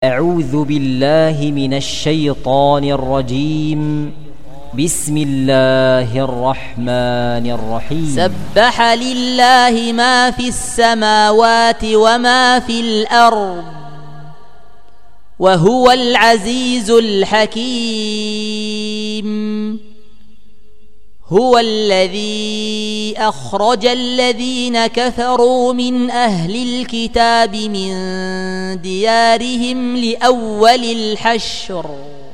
أعوذ بالله من الشيطان الرجيم. بسم الله الرحمن الرحيم. سبح لله ما في السماوات وما في الأرض وهو العزيز الحكيم. هو الذي أخرج الذين كفروا من أهل الكتاب من ديارهم لأول الحشر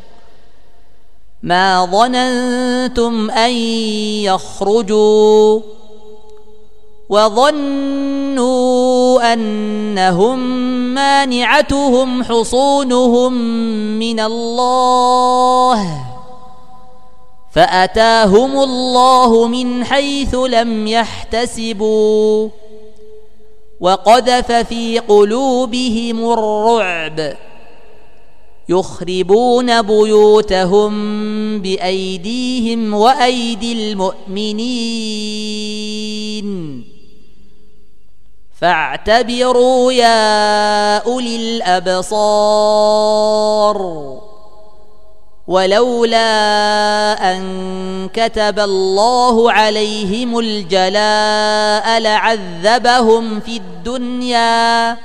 ما ظننتم أن يخرجوا وظنوا أنهم مانعتهم حصونهم من الله فأتاهم الله من حيث لم يحتسبوا وقذف في قلوبهم الرعب يخربون بيوتهم بأيديهم وأيدي المؤمنين فاعتبروا يا أولي الأبصار. ولولا أن كتب الله عليهم الجلاء لعذبهم في الدنيا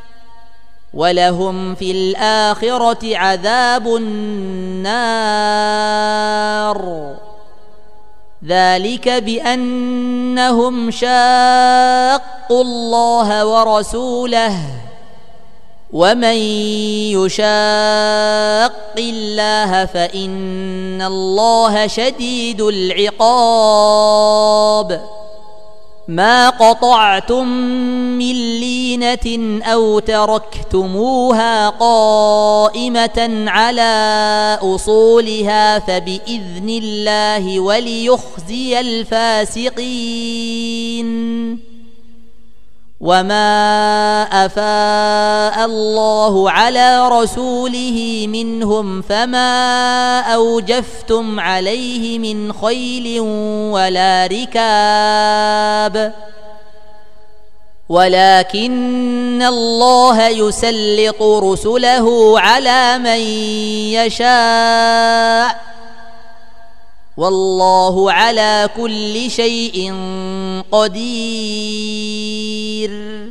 ولهم في الآخرة عذاب النار ذلك بأنهم شاقوا الله ورسوله ومن يشاق الله فإن الله شديد العقاب. ما قطعتم من لينة أو تركتموها قائمة على أصولها فبإذن الله وليخزي الفاسقين. وما أفاء الله على رسوله منهم فما أوجفتم عليه من خيل ولا ركاب ولكن الله يسلط رسله على من يشاء والله على كل شيء قدير.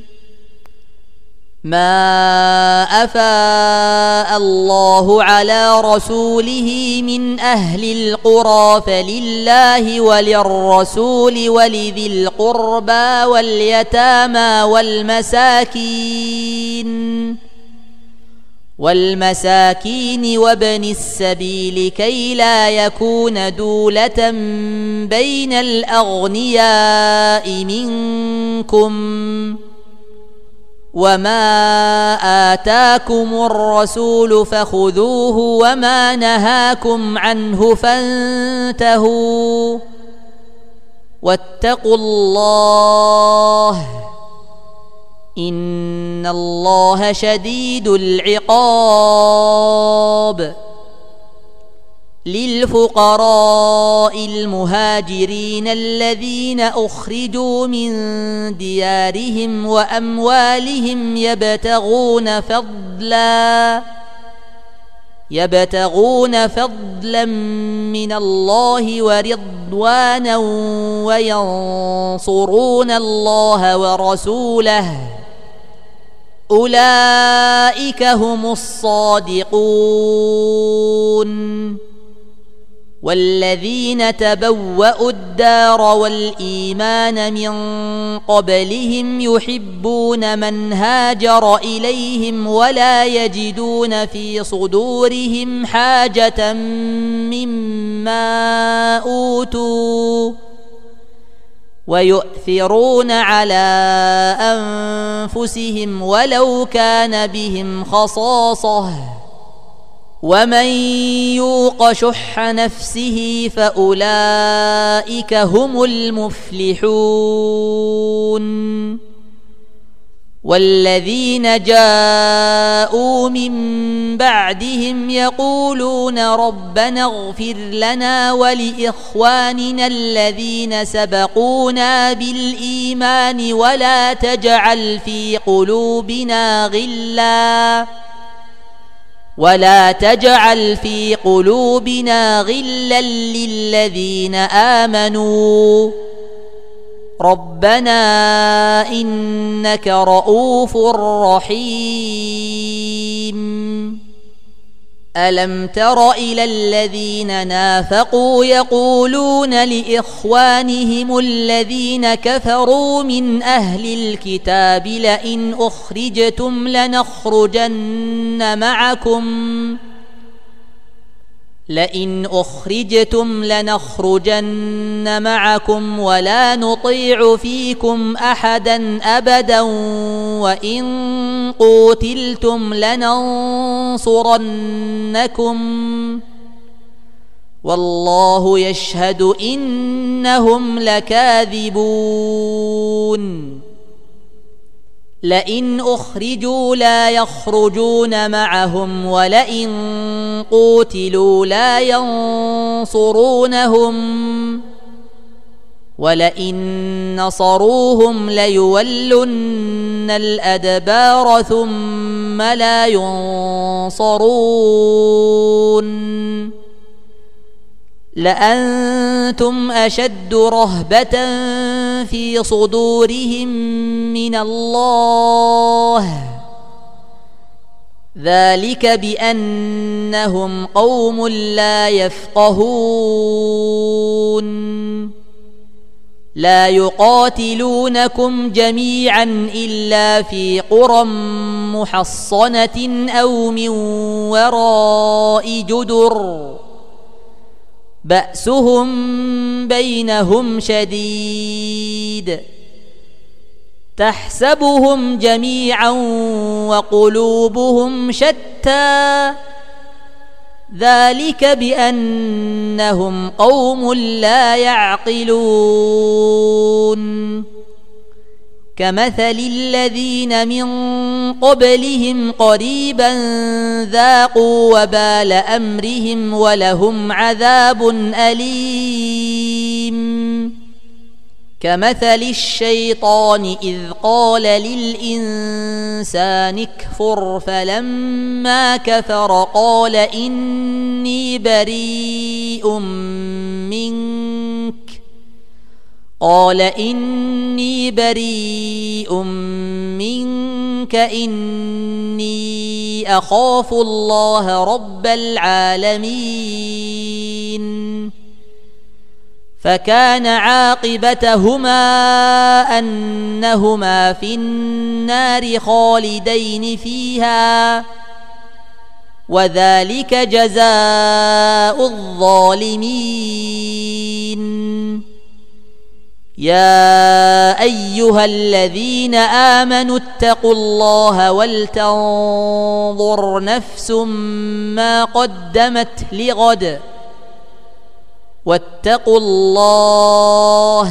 ما أفاء الله على رسوله من أهل القرى فلله وللرسول ولذي القربى واليتامى والمساكين وابن السبيل كي لا يكون دولة بين الأغنياء منكم وما آتاكم الرسول فخذوه وما نهاكم عنه فانتهوا واتقوا الله إن الله شديد العقاب. للفقراء المهاجرين الذين أخرجوا من ديارهم وأموالهم يبتغون فضلا من الله ورضوانا وينصرون الله ورسوله أولئك هم الصادقون. والذين تبوأوا الدار والإيمان من قبلهم يحبون من هاجر إليهم ولا يجدون في صدورهم حاجة مما أوتوا ويؤثرون على أنفسهم ولو كان بهم خصاصة ومن يوق شح نفسه فأولئك هم المفلحون. والذين جاءوا من بعدهم يقولون ربنا اغفر لنا ولإخواننا الذين سبقونا بالإيمان ولا تجعل في قلوبنا ولا تجعل في قلوبنا غلا للذين آمنوا ربنا إنك رؤوف رحيم. ألم تر إلى الذين نافقوا يقولون لإخوانهم الذين كفروا من أهل الكتاب لئن أخرجتم لنخرجن معكم ولا نطيع فيكم أحدا أبدا وإن قوتلتم لننصرنكم والله يشهد إنهم لكاذبون. لئن أخرجوا لا يخرجون معهم ولئن قوتلوا لا ينصرونهم ولئن نصروهم ليولن الأدبار ثم لا ينصرون. لأنتم أشد رهبة في صدورهم من الله ذلك بأنهم قوم لا يفقهون. لا يقاتلونكم جميعا إلا في قرى محصنة أو من وراء جدر بأسهم بينهم شديد تحسبهم جميعا وقلوبهم شتى ذلك بأنهم قوم لا يعقلون. كمثل الذين من قبلهم قريبا ذاقوا وبال أمرهم ولهم عذاب أليم. كمثل الشيطان إذ قال للإنسان اكفر فلما كفر قال إني بريء منك إني أخاف الله رب العالمين. فكان عاقبتهما أنهما في النار خالدين فيها وذلك جزاء الظالمين. يا أيها الذين آمنوا اتقوا الله ولتنظر نفس ما قدمت لغد واتقوا الله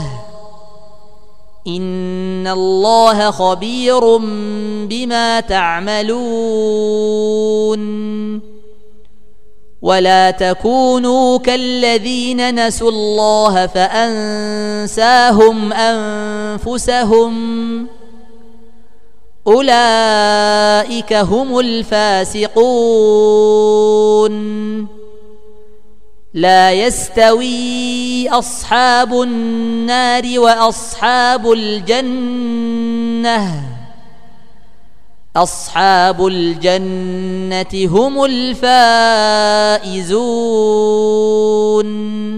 إن الله خبير بما تعملون. ولا تكونوا كالذين نسوا الله فأنساهم أنفسهم أولئك هم الفاسقون. لا يستوي أصحاب النار وأصحاب الجنة أصحاب الجنة هم الفائزون.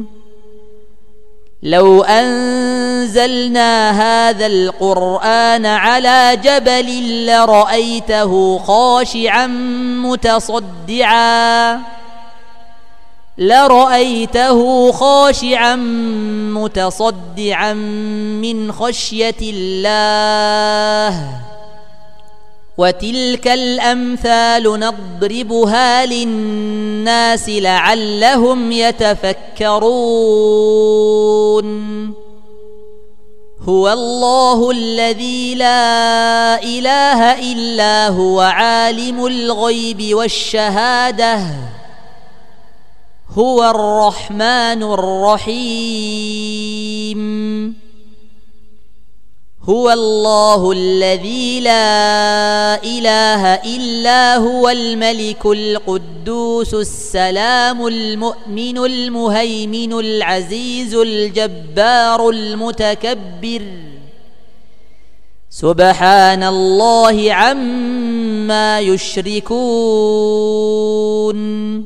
لو أنزلنا هذا القرآن على جبل لرأيته خاشعا متصدعا من خشية الله. وتلك الأمثال نضربها للناس لعلهم يتفكرون. هو الله الذي لا إله إلا هو عالم الغيب والشهادة هو الرحمن الرحيم. هو الله الذي لا إله إلا هو الملك القدوس السلام المؤمن المهيمن العزيز الجبار المتكبر سبحان الله عما يشركون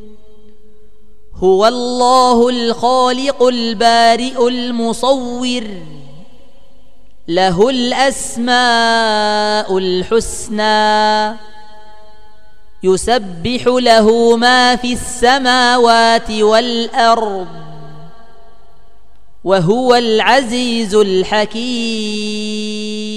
هو الله الخالق البارئ المصور له الأسماء الحسنى يسبح له ما في السماوات والأرض وهو العزيز الحكيم